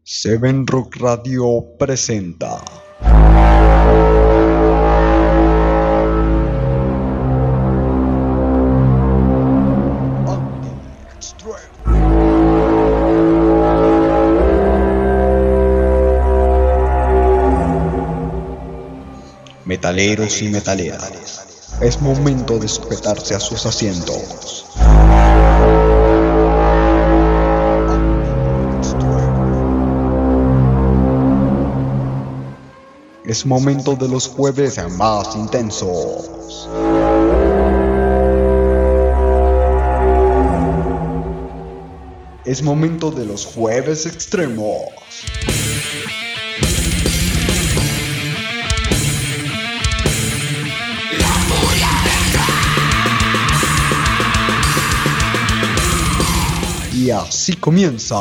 Seven Rock Radio presenta Metaleros y metaleras, es momento de sujetarse a sus asientos. Es momento de los jueves más intensos. Es momento de los jueves extremos. Y así comienza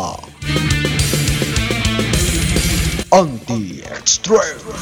Anti-Extreme.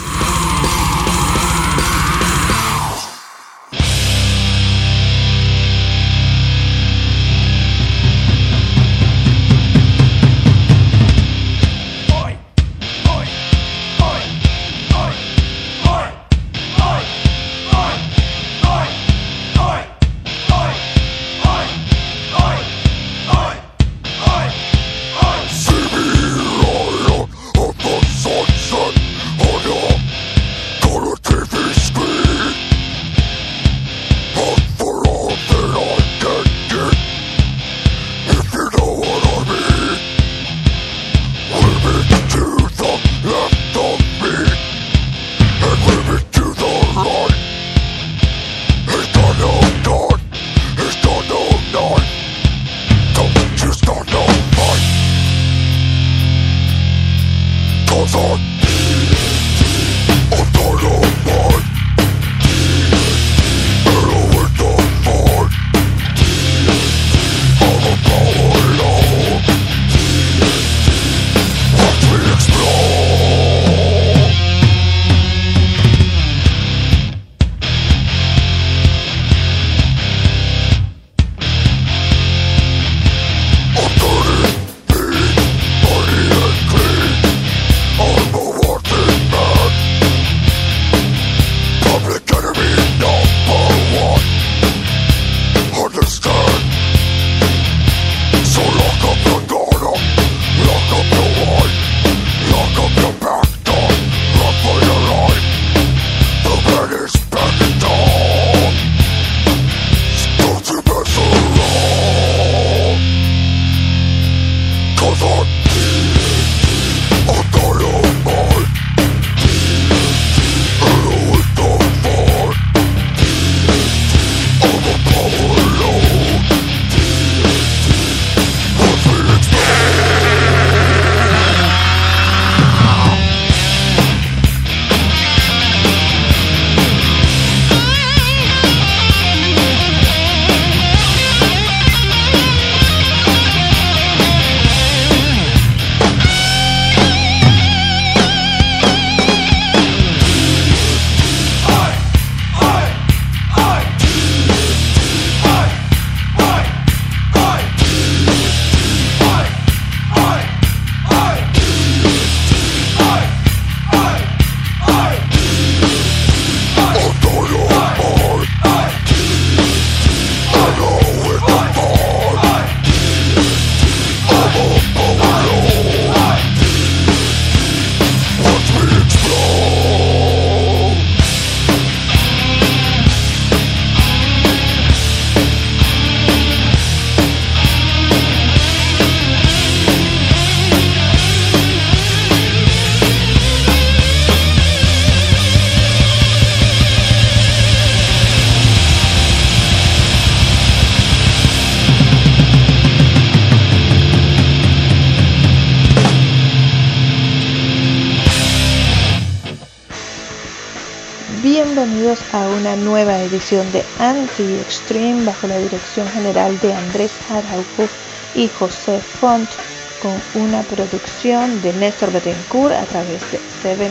Bienvenidos a una nueva edición de Anti-Extreme bajo la dirección general de Andrés Araujo y José Font, con una producción de Néstor Betancourt a través de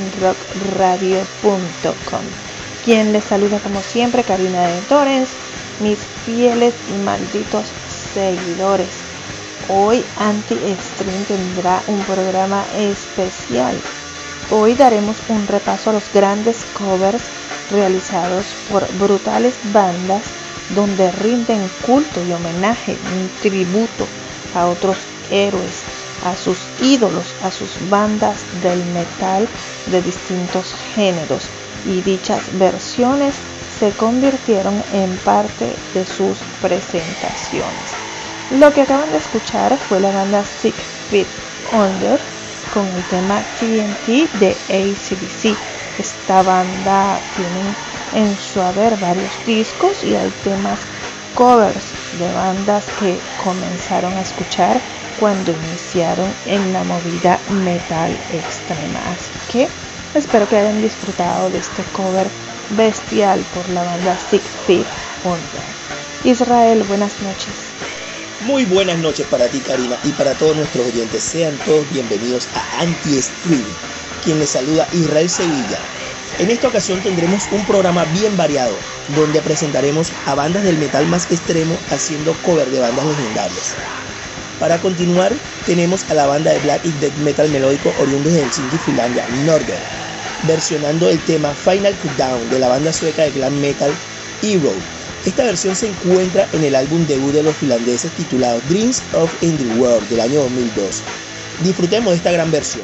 sevenrockradio.com. Quien les saluda como siempre, Karina de Torrens, mis fieles y malditos seguidores. Hoy Anti-Extreme tendrá un programa especial. Hoy daremos un repaso a los grandes covers realizados por brutales bandas donde rinden culto y homenaje, un tributo a otros héroes, a sus ídolos, a sus bandas del metal de distintos géneros, y dichas versiones se convirtieron en parte de sus presentaciones. Lo que acaban de escuchar fue la banda 6 Feet Under con el tema TNT de AC/DC. Esta banda tiene en su haber varios discos y hay temas covers de bandas que comenzaron a escuchar cuando iniciaron en la movida metal extrema. Así que espero que hayan disfrutado de este cover bestial por la banda 6 Feet Under. Israel, buenas noches. Muy buenas noches para ti, Karina, y para todos nuestros oyentes. Sean todos bienvenidos a Anti-Extreme, quien les saluda Israel Sevilla. En esta ocasión tendremos un programa bien variado, donde presentaremos a bandas del metal más extremo haciendo cover de bandas legendarias. Para continuar, tenemos a la banda de black y death metal melódico oriundos de Helsinki, Finlandia, Northern, versionando el tema Final Countdown de la banda sueca de glam metal Hero. Esta versión se encuentra en el álbum debut de los finlandeses titulado Dreams of Underworld del año 2002. Disfrutemos de esta gran versión.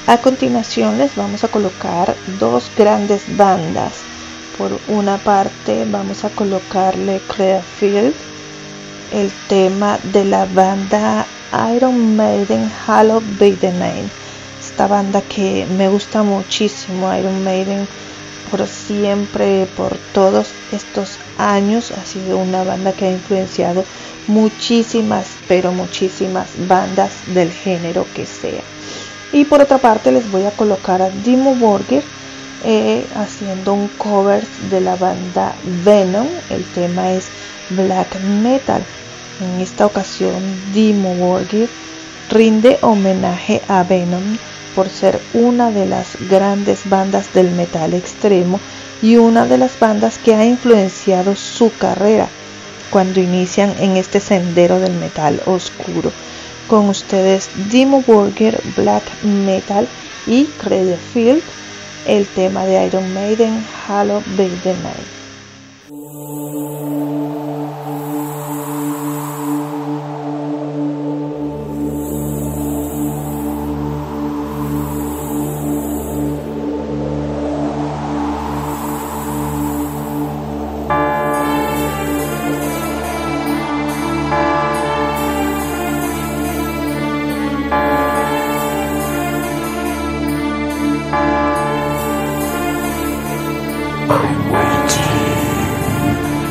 A continuación les vamos a colocar dos grandes bandas. Por una parte vamos a colocarle Clearfield, el tema de la banda Iron Maiden, Hallowed Be the Name. Esta banda que me gusta muchísimo, Iron Maiden, por siempre, por todos estos años, ha sido una banda que ha influenciado muchísimas, pero muchísimas bandas del género que sea. Y por otra parte les voy a colocar a Dimmu Borgir haciendo un cover de la banda Venom. El tema es Black Metal. En esta ocasión Dimmu Borgir rinde homenaje a Venom por ser una de las grandes bandas del metal extremo y una de las bandas que ha influenciado su carrera cuando inician en este sendero del metal oscuro. Con ustedes Dimmu Borgir, Black Metal, y Clearfield, el tema de Iron Maiden, Hallowed Be the Name. I'm waiting.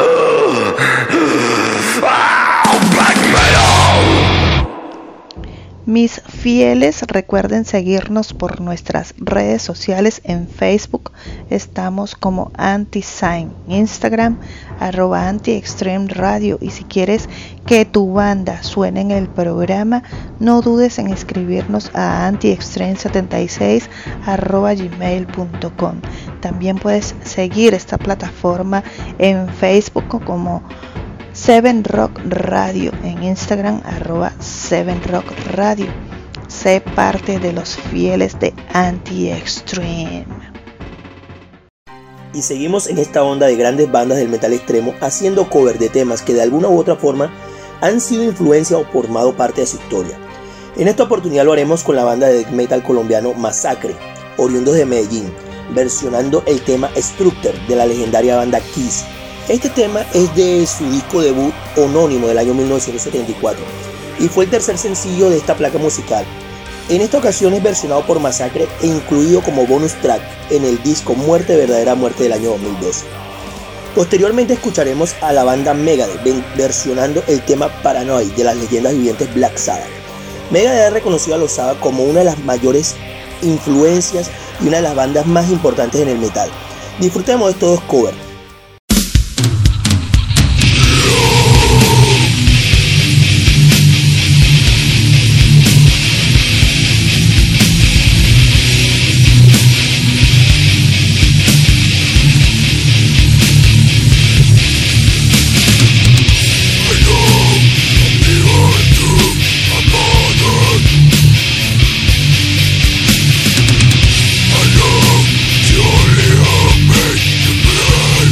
Mis fieles, recuerden seguirnos por nuestras redes sociales. En Facebook estamos como Anti-Sign, Instagram @AntiExtremeRadio, y si quieres que tu banda suene en el programa, no dudes en escribirnos a antiextreme76@gmail.com. También puedes seguir esta plataforma en Facebook como 7Rock Radio, en Instagram @7Rock Radio. Sé parte de los fieles de Anti-Extreme. Y seguimos en esta onda de grandes bandas del metal extremo haciendo cover de temas que de alguna u otra forma han sido influencia o formado parte de su historia. En esta oportunidad lo haremos con la banda de death metal colombiano Masacre, oriundos de Medellín, versionando el tema Structure de la legendaria banda Kiss. Este tema es de su disco debut homónimo del año 1974 y fue el tercer sencillo de esta placa musical. En esta ocasión es versionado por Masacre e incluido como bonus track en el disco Muerte Verdadera Muerte del año 2012. Posteriormente escucharemos a la banda Megadeth versionando el tema Paranoid de las leyendas vivientes Black Sabbath. Megadeth ha reconocido a los Sabbath como una de las mayores influencias y una de las bandas más importantes en el metal. Disfrutemos de estos dos covers. Only I make the blood.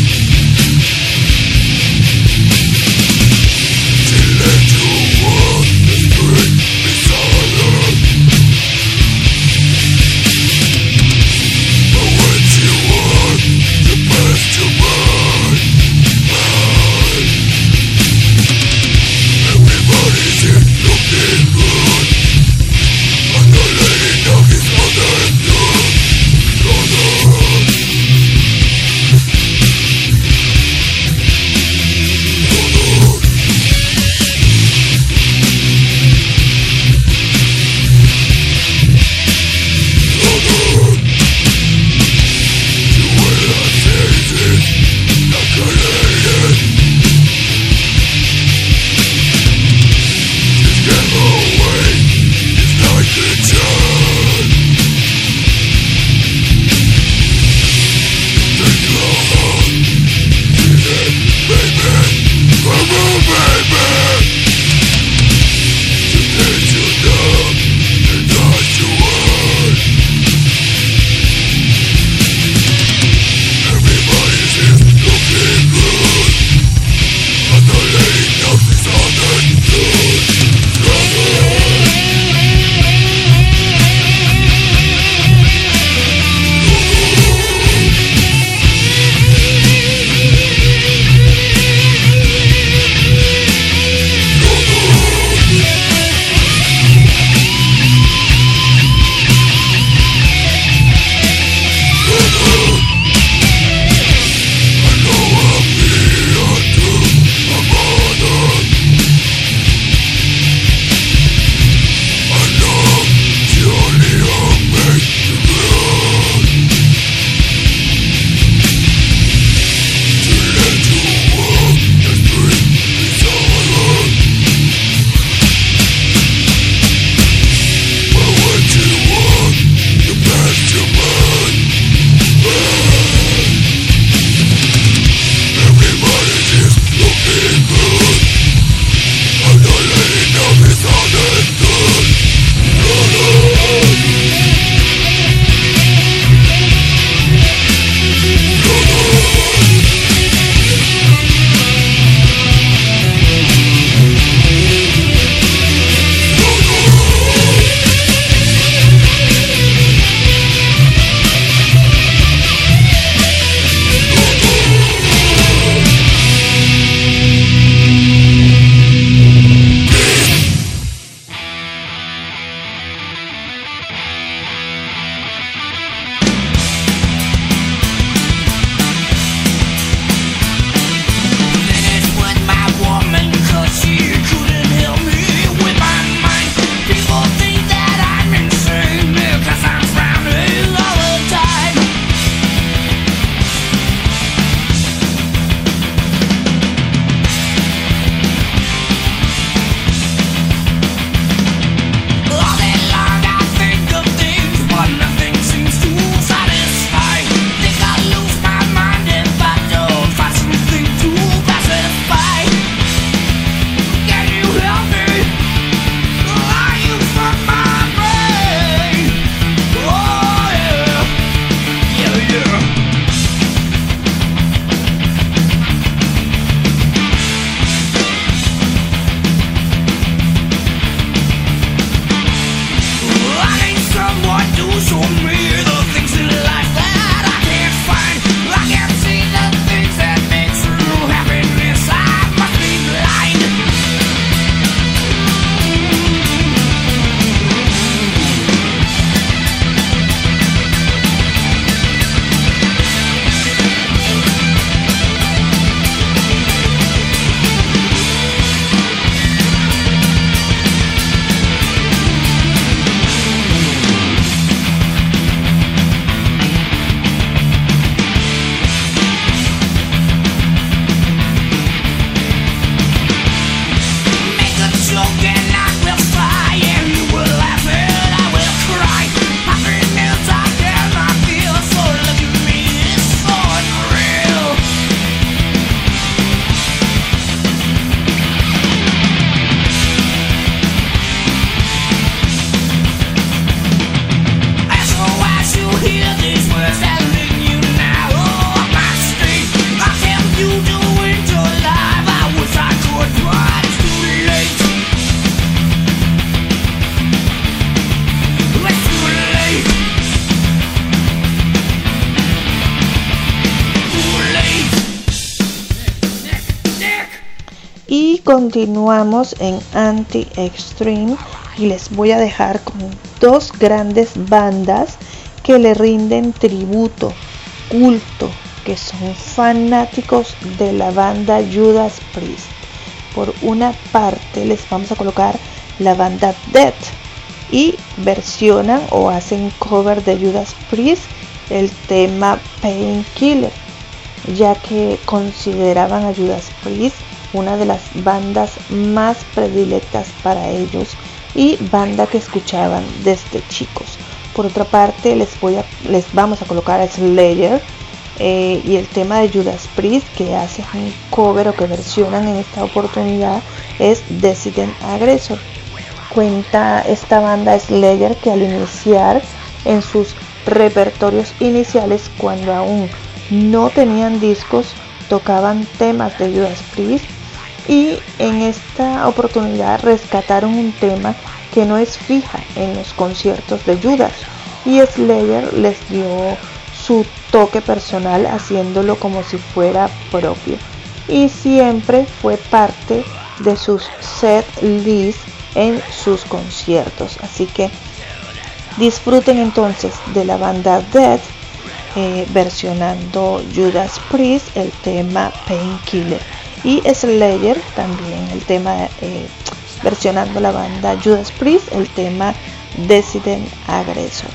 Y continuamos en Anti-Extreme y les voy a dejar con dos grandes bandas que le rinden tributo, culto, que son fanáticos de la banda Judas Priest. Por una parte les vamos a colocar la banda Death y versionan o hacen cover de Judas Priest el tema Painkiller, ya que consideraban a Judas Priest una de las bandas más predilectas para ellos y banda que escuchaban desde chicos. Por otra parte les vamos a colocar a Slayer y el tema de Judas Priest que hacen un cover o que versionan en esta oportunidad es Decident Aggressor. Cuenta esta banda Slayer que al iniciar en sus repertorios iniciales, cuando aún no tenían discos, tocaban temas de Judas Priest, y en esta oportunidad rescataron un tema que no es fija en los conciertos de Judas, y Slayer les dio su toque personal haciéndolo como si fuera propio, y siempre fue parte de sus set lists en sus conciertos. Así que disfruten entonces de la banda Death versionando Judas Priest el tema Painkiller, y Slayer también el tema versionando la banda Judas Priest el tema Decident Aggressor.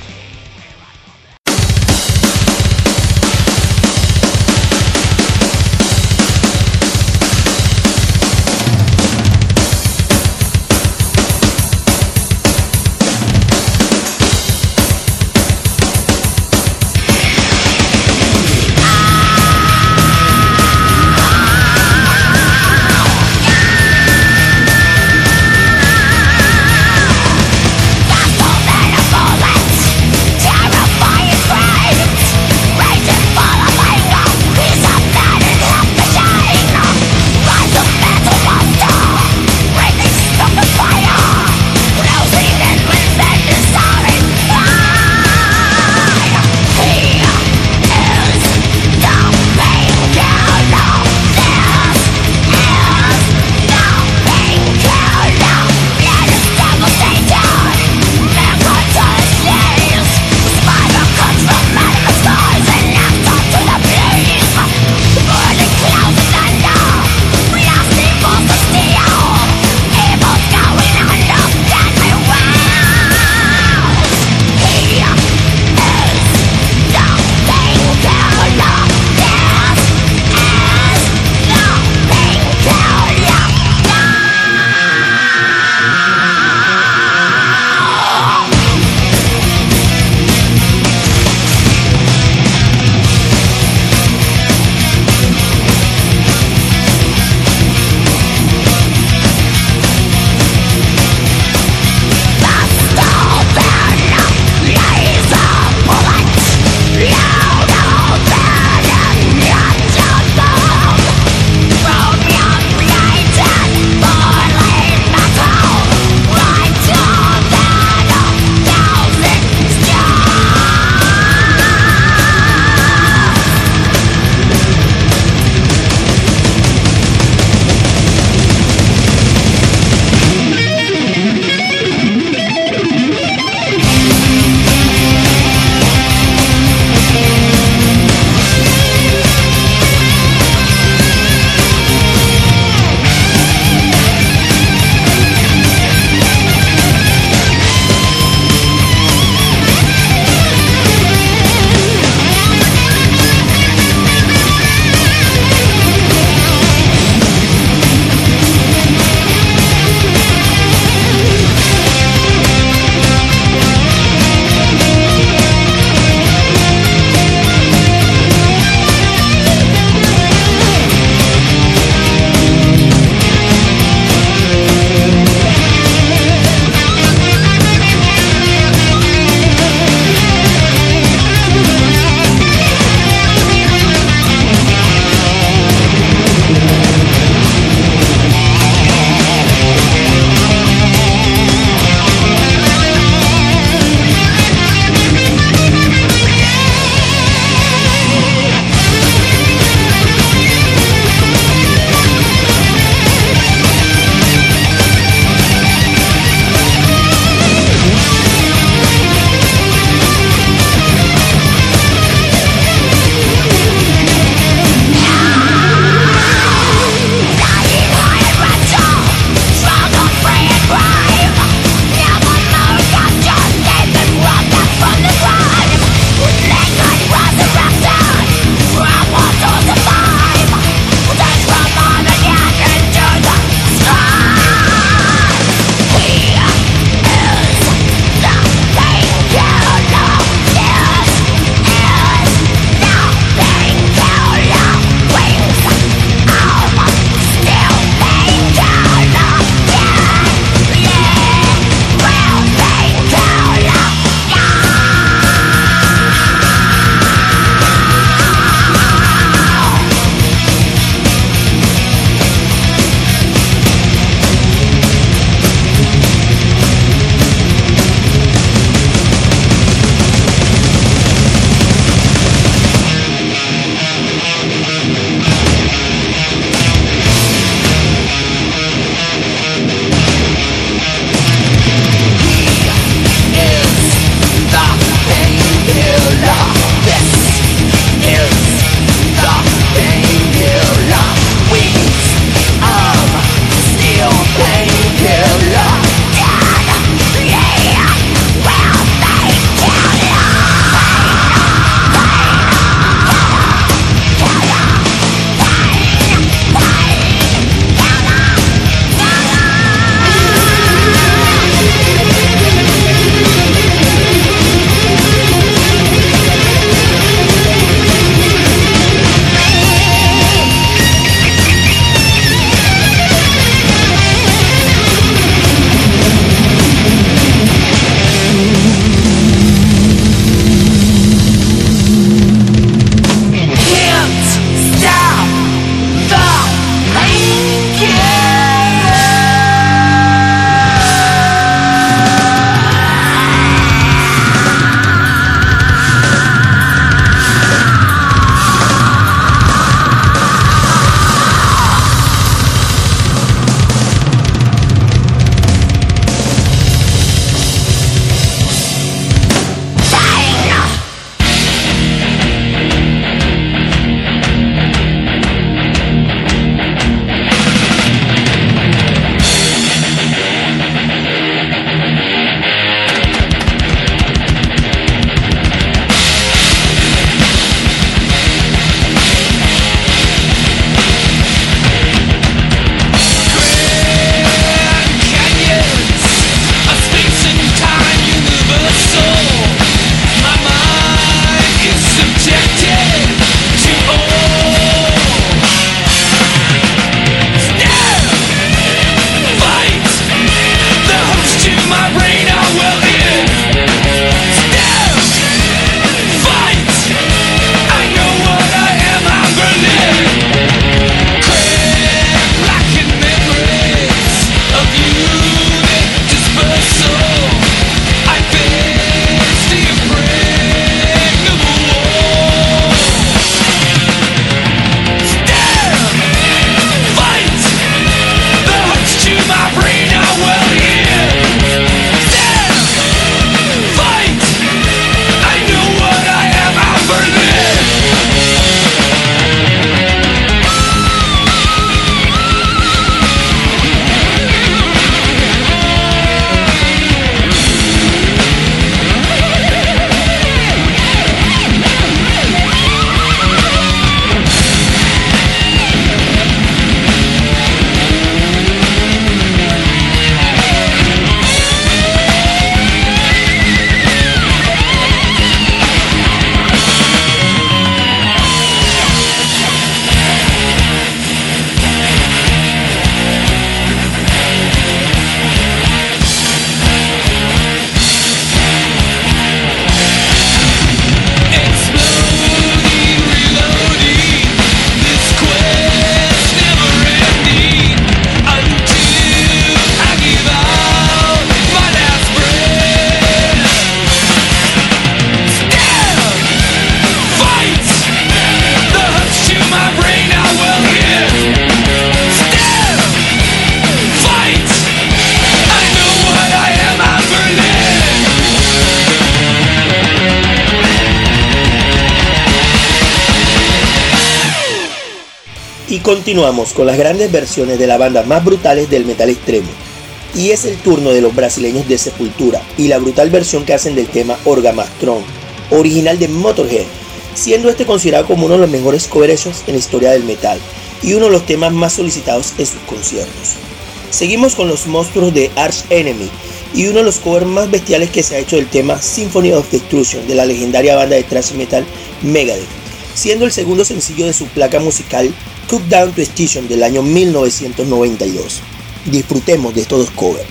continuamos con las grandes versiones de las bandas más brutales del metal extremo. Y es el turno de los brasileños de Sepultura y la brutal versión que hacen del tema Orgasmatron, original de Motorhead, siendo este considerado como uno de los mejores covers hechos en la historia del metal y uno de los temas más solicitados en sus conciertos. Seguimos con los monstruos de Arch Enemy y uno de los covers más bestiales que se ha hecho del tema Symphony of Destruction de la legendaria banda de thrash metal Megadeth, siendo el segundo sencillo de su placa musical Cut Down to Station del año 1992. Disfrutemos de estos dos covers.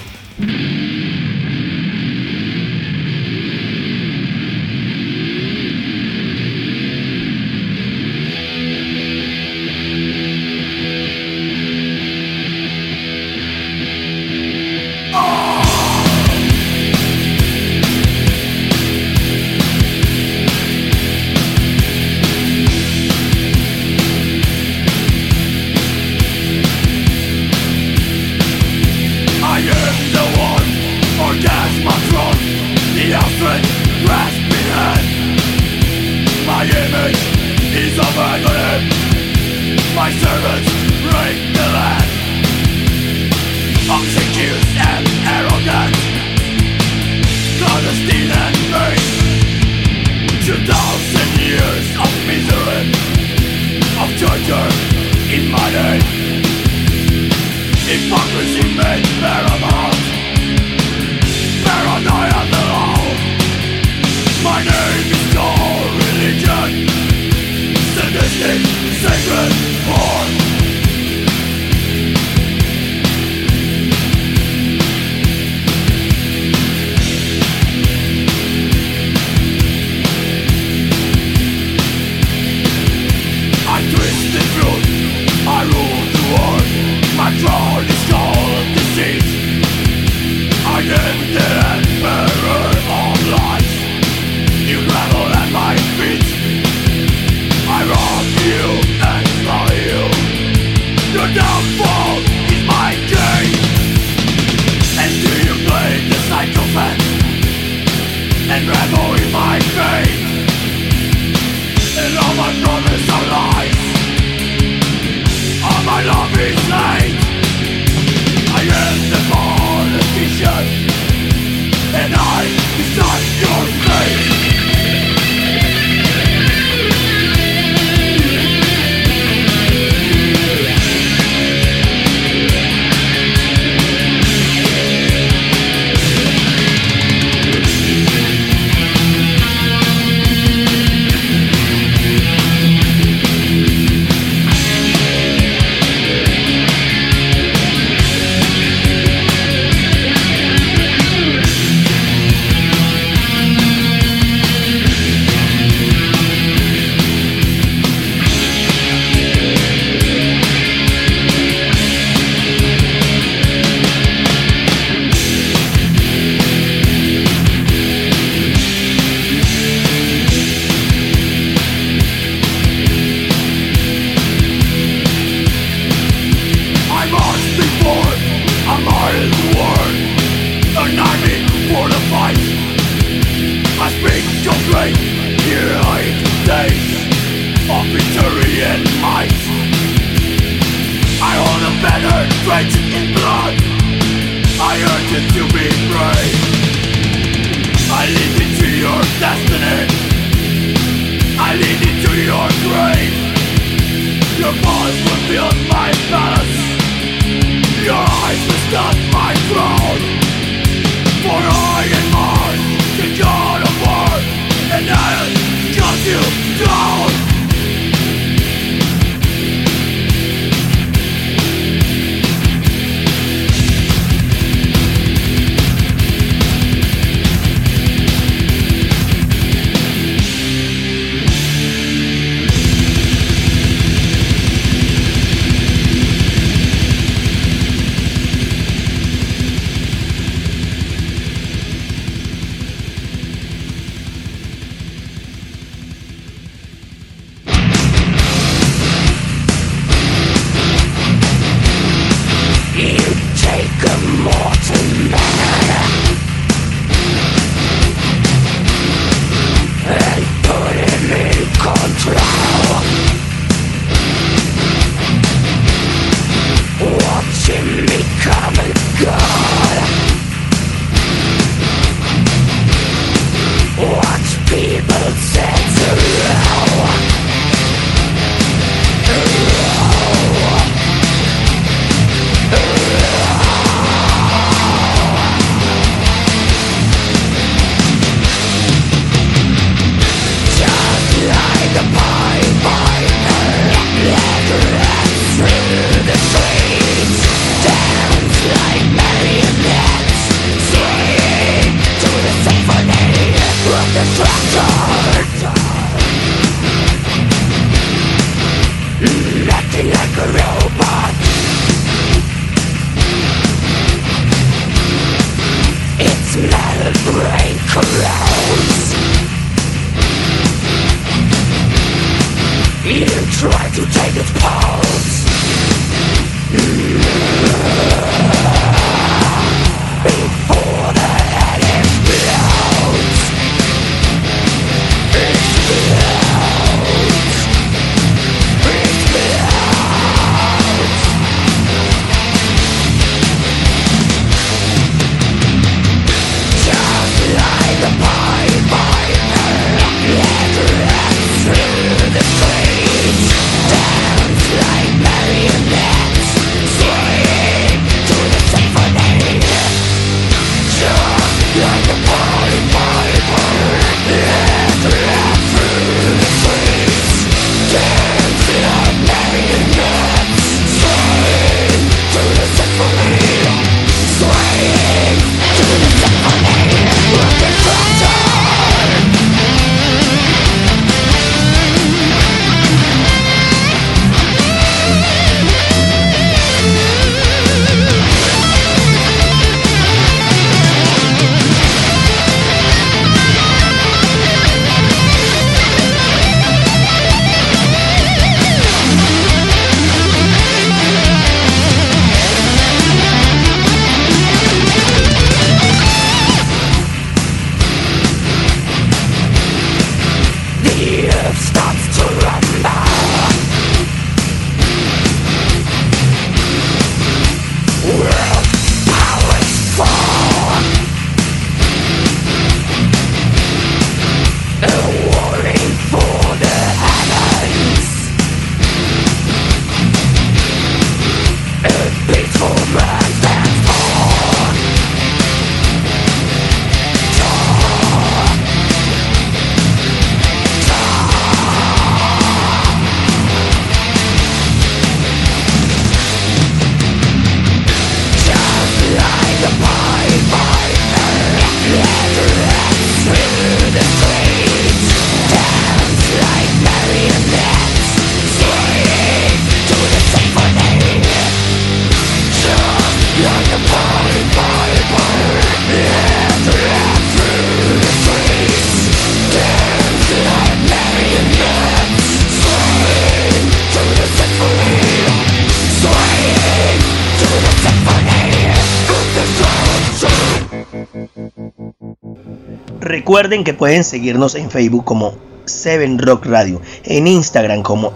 Recuerden que pueden seguirnos en Facebook como 7Rock Radio, en Instagram como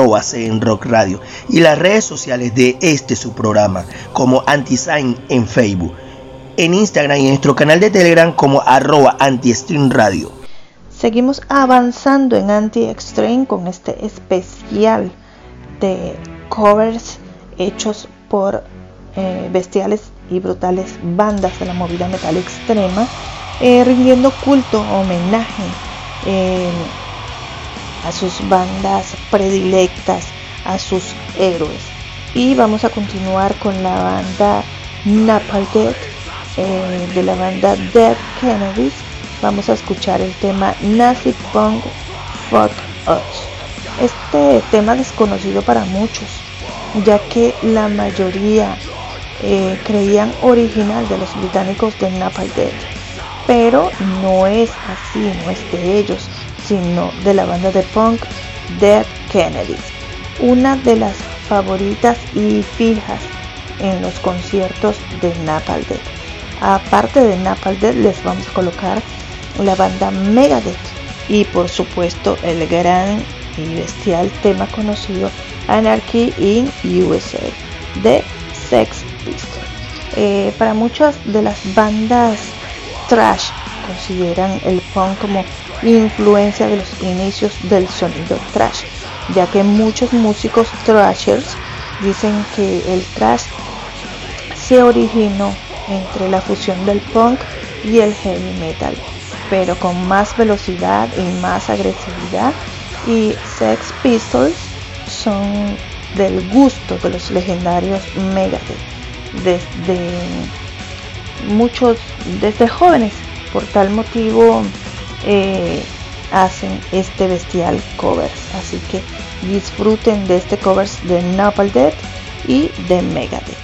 @7Rock Radio y las redes sociales de su programa como Anti-Sign en Facebook, en Instagram y en nuestro canal de Telegram como @Anti-Stream Radio. Seguimos avanzando en Anti-Extreme con este especial de covers hechos por bestiales y brutales bandas de la movida metal extrema, rindiendo culto, homenaje a sus bandas predilectas, a sus héroes. Y vamos a continuar con la banda Napalm Death, de la banda Dead Kennedys. Vamos a escuchar el tema Nazi Punk Fuck Us. Este tema desconocido para muchos, ya que la mayoría creían original de los británicos de Napalm Death, pero no es así, no es de ellos, sino de la banda de punk Dead Kennedys, una de las favoritas y fijas en los conciertos de Napalm Death. Aparte de Napalm Death, les vamos a colocar la banda Megadeth y por supuesto el gran y bestial tema conocido Anarchy in USA de Sex Pistols. Para muchas de las bandas thrash consideran el punk como influencia de los inicios del sonido thrash, ya que muchos músicos thrashers dicen que el thrash se originó entre la fusión del punk y el heavy metal, pero con más velocidad y más agresividad, y Sex Pistols son del gusto de los legendarios Megadeth desde jóvenes. Por tal motivo hacen este bestial covers, así que disfruten de este covers de Napalm Death y de Megadeth.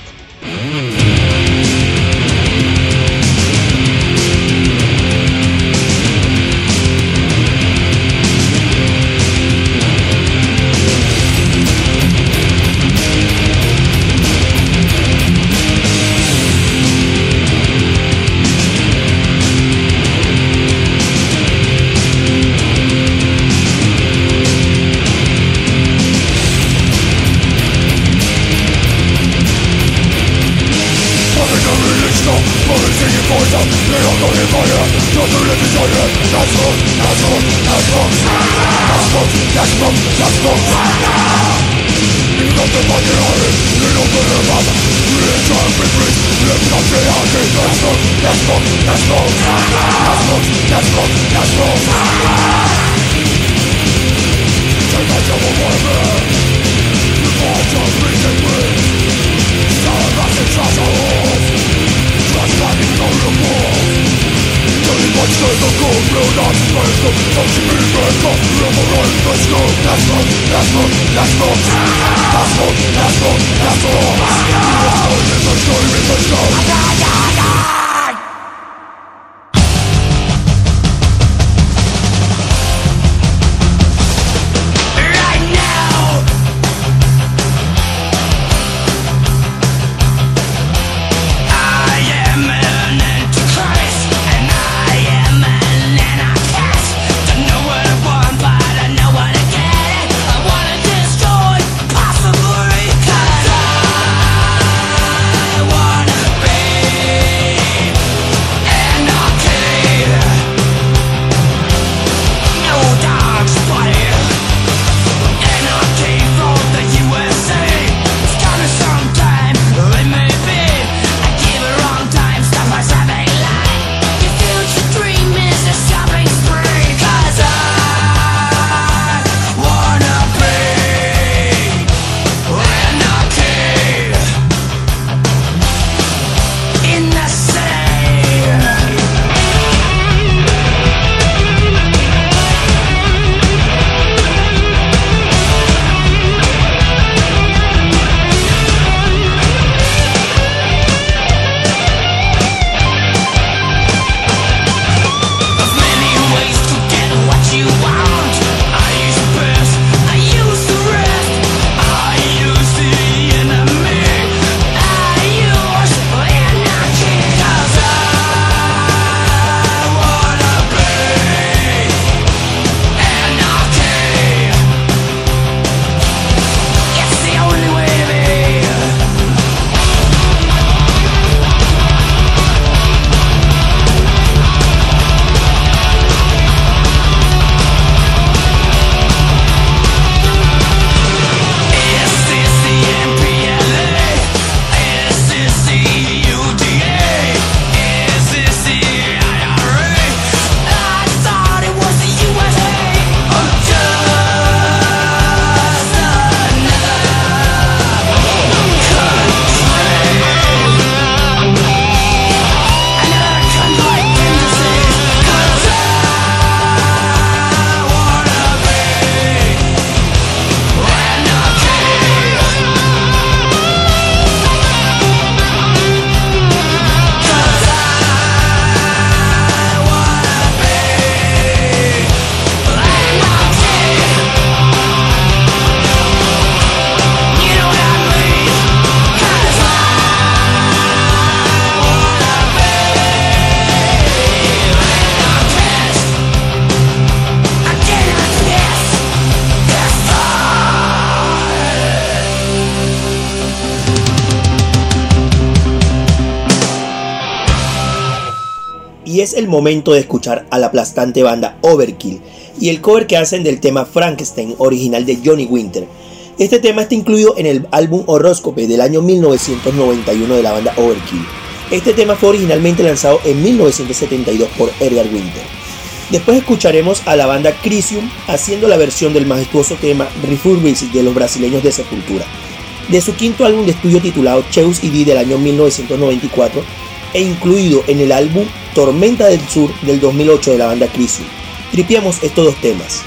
y es el momento de escuchar a la aplastante banda Overkill y el cover que hacen del tema Frankenstein original de Johnny Winter. Este tema está incluido en el álbum Horoscope del año 1991 de la banda Overkill. Este tema fue originalmente lanzado en 1972 por Edgar Winter. Después escucharemos a la banda Crisium haciendo la versión del majestuoso tema Refurbished de los brasileños de Sepultura, de su quinto álbum de estudio titulado Cheus ID del año 1994 e incluido en el álbum Tormenta del Sur del 2008 de la banda Crisium. Tripiamos estos dos temas.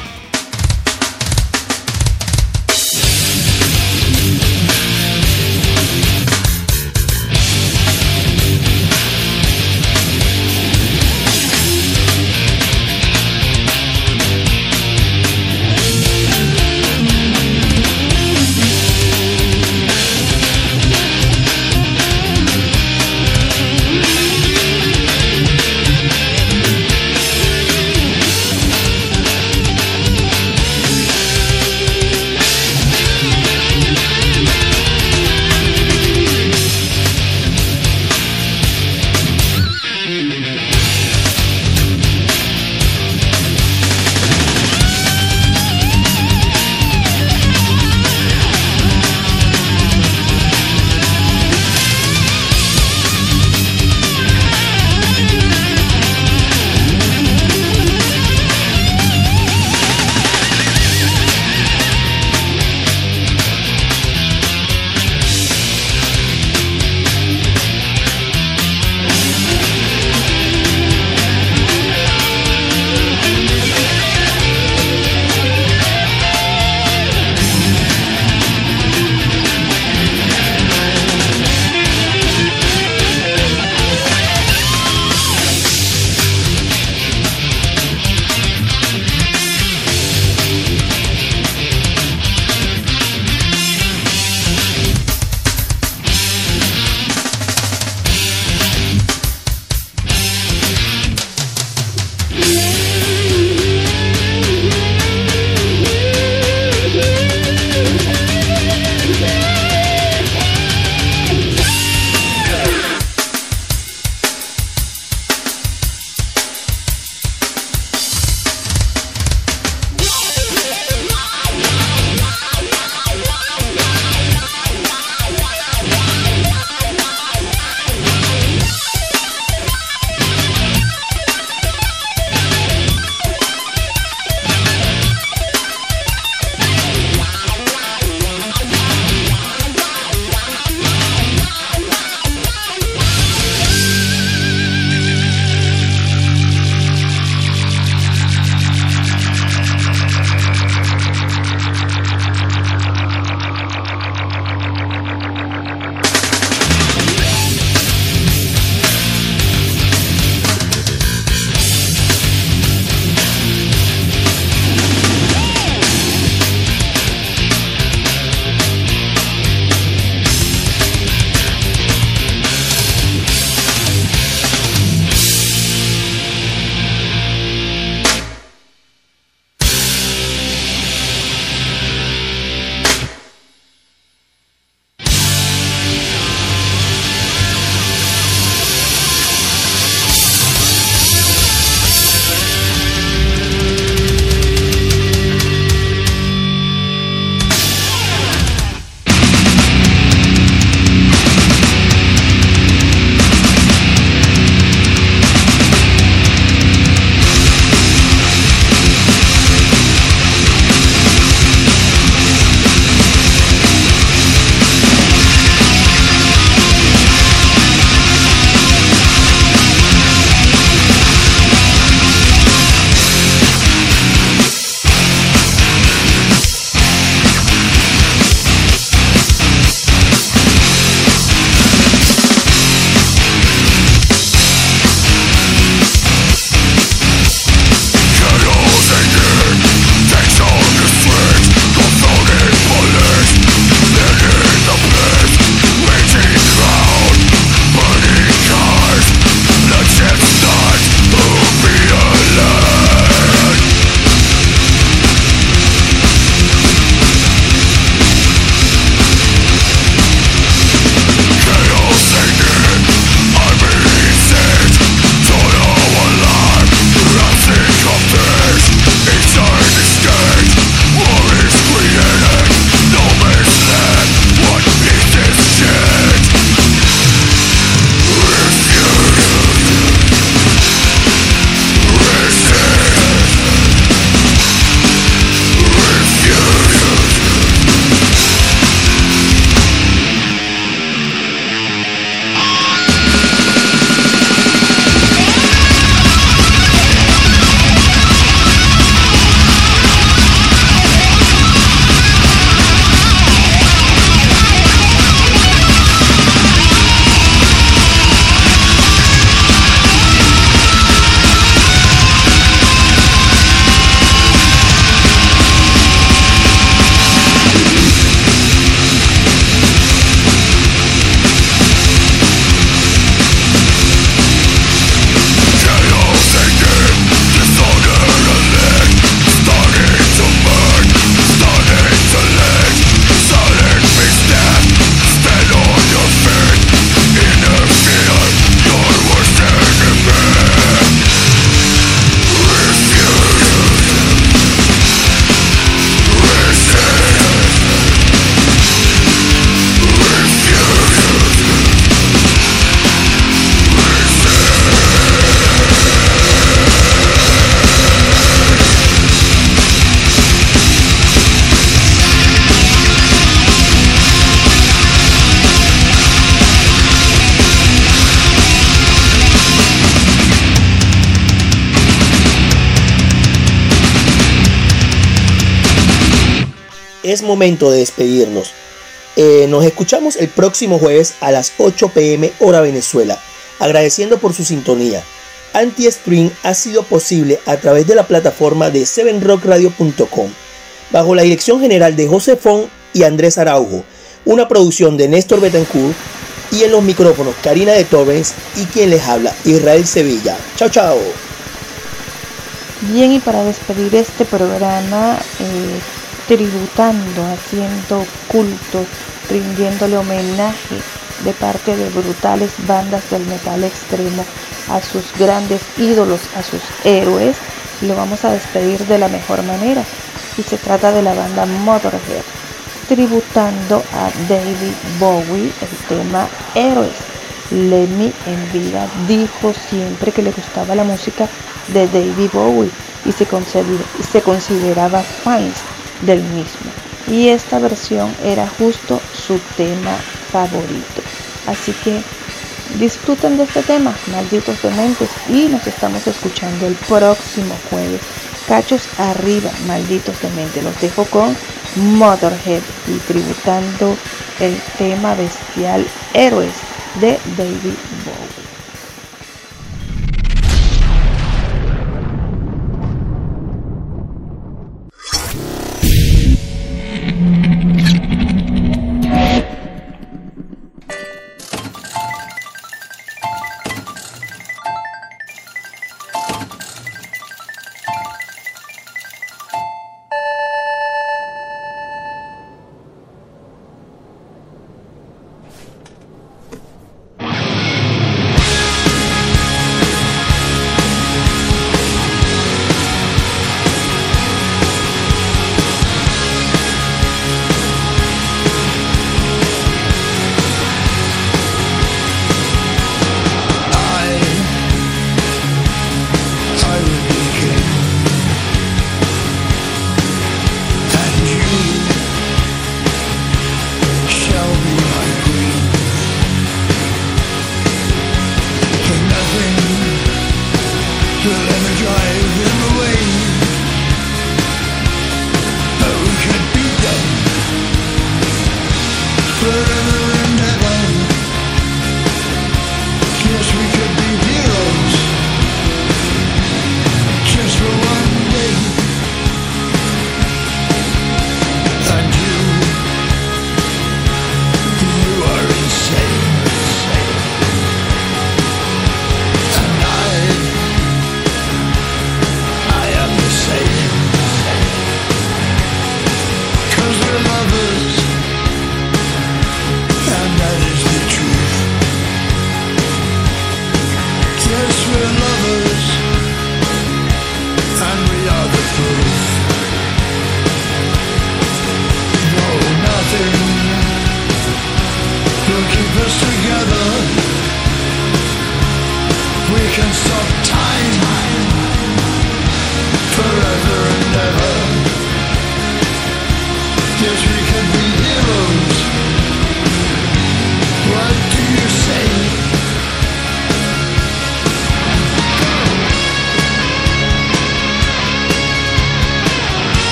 es momento de despedirnos. Nos escuchamos el próximo jueves a las 8 p.m. hora Venezuela, agradeciendo por su sintonía. Anti-Stream ha sido posible a través de la plataforma de 7rockradio.com, bajo la dirección general de José Font y Andrés Araujo, una producción de Néstor Betancourt, y en los micrófonos Karina de Torrens y quien les habla, Israel Sevilla. Chao, chao. Bien, y para despedir este programa, tributando, haciendo culto, rindiéndole homenaje de parte de brutales bandas del metal extremo a sus grandes ídolos, a sus héroes, lo vamos a despedir de la mejor manera, y se trata de la banda Motorhead, tributando a David Bowie, el tema Héroes. Lemmy en vida dijo siempre que le gustaba la música de David Bowie y se consideraba fans del mismo, y esta versión era justo su tema favorito. Así que disfruten de este tema, malditos dementes, y nos estamos escuchando el próximo jueves. Cachos arriba, malditos dementes. Los dejo con Motorhead y tributando el tema bestial Héroes de David Bowie.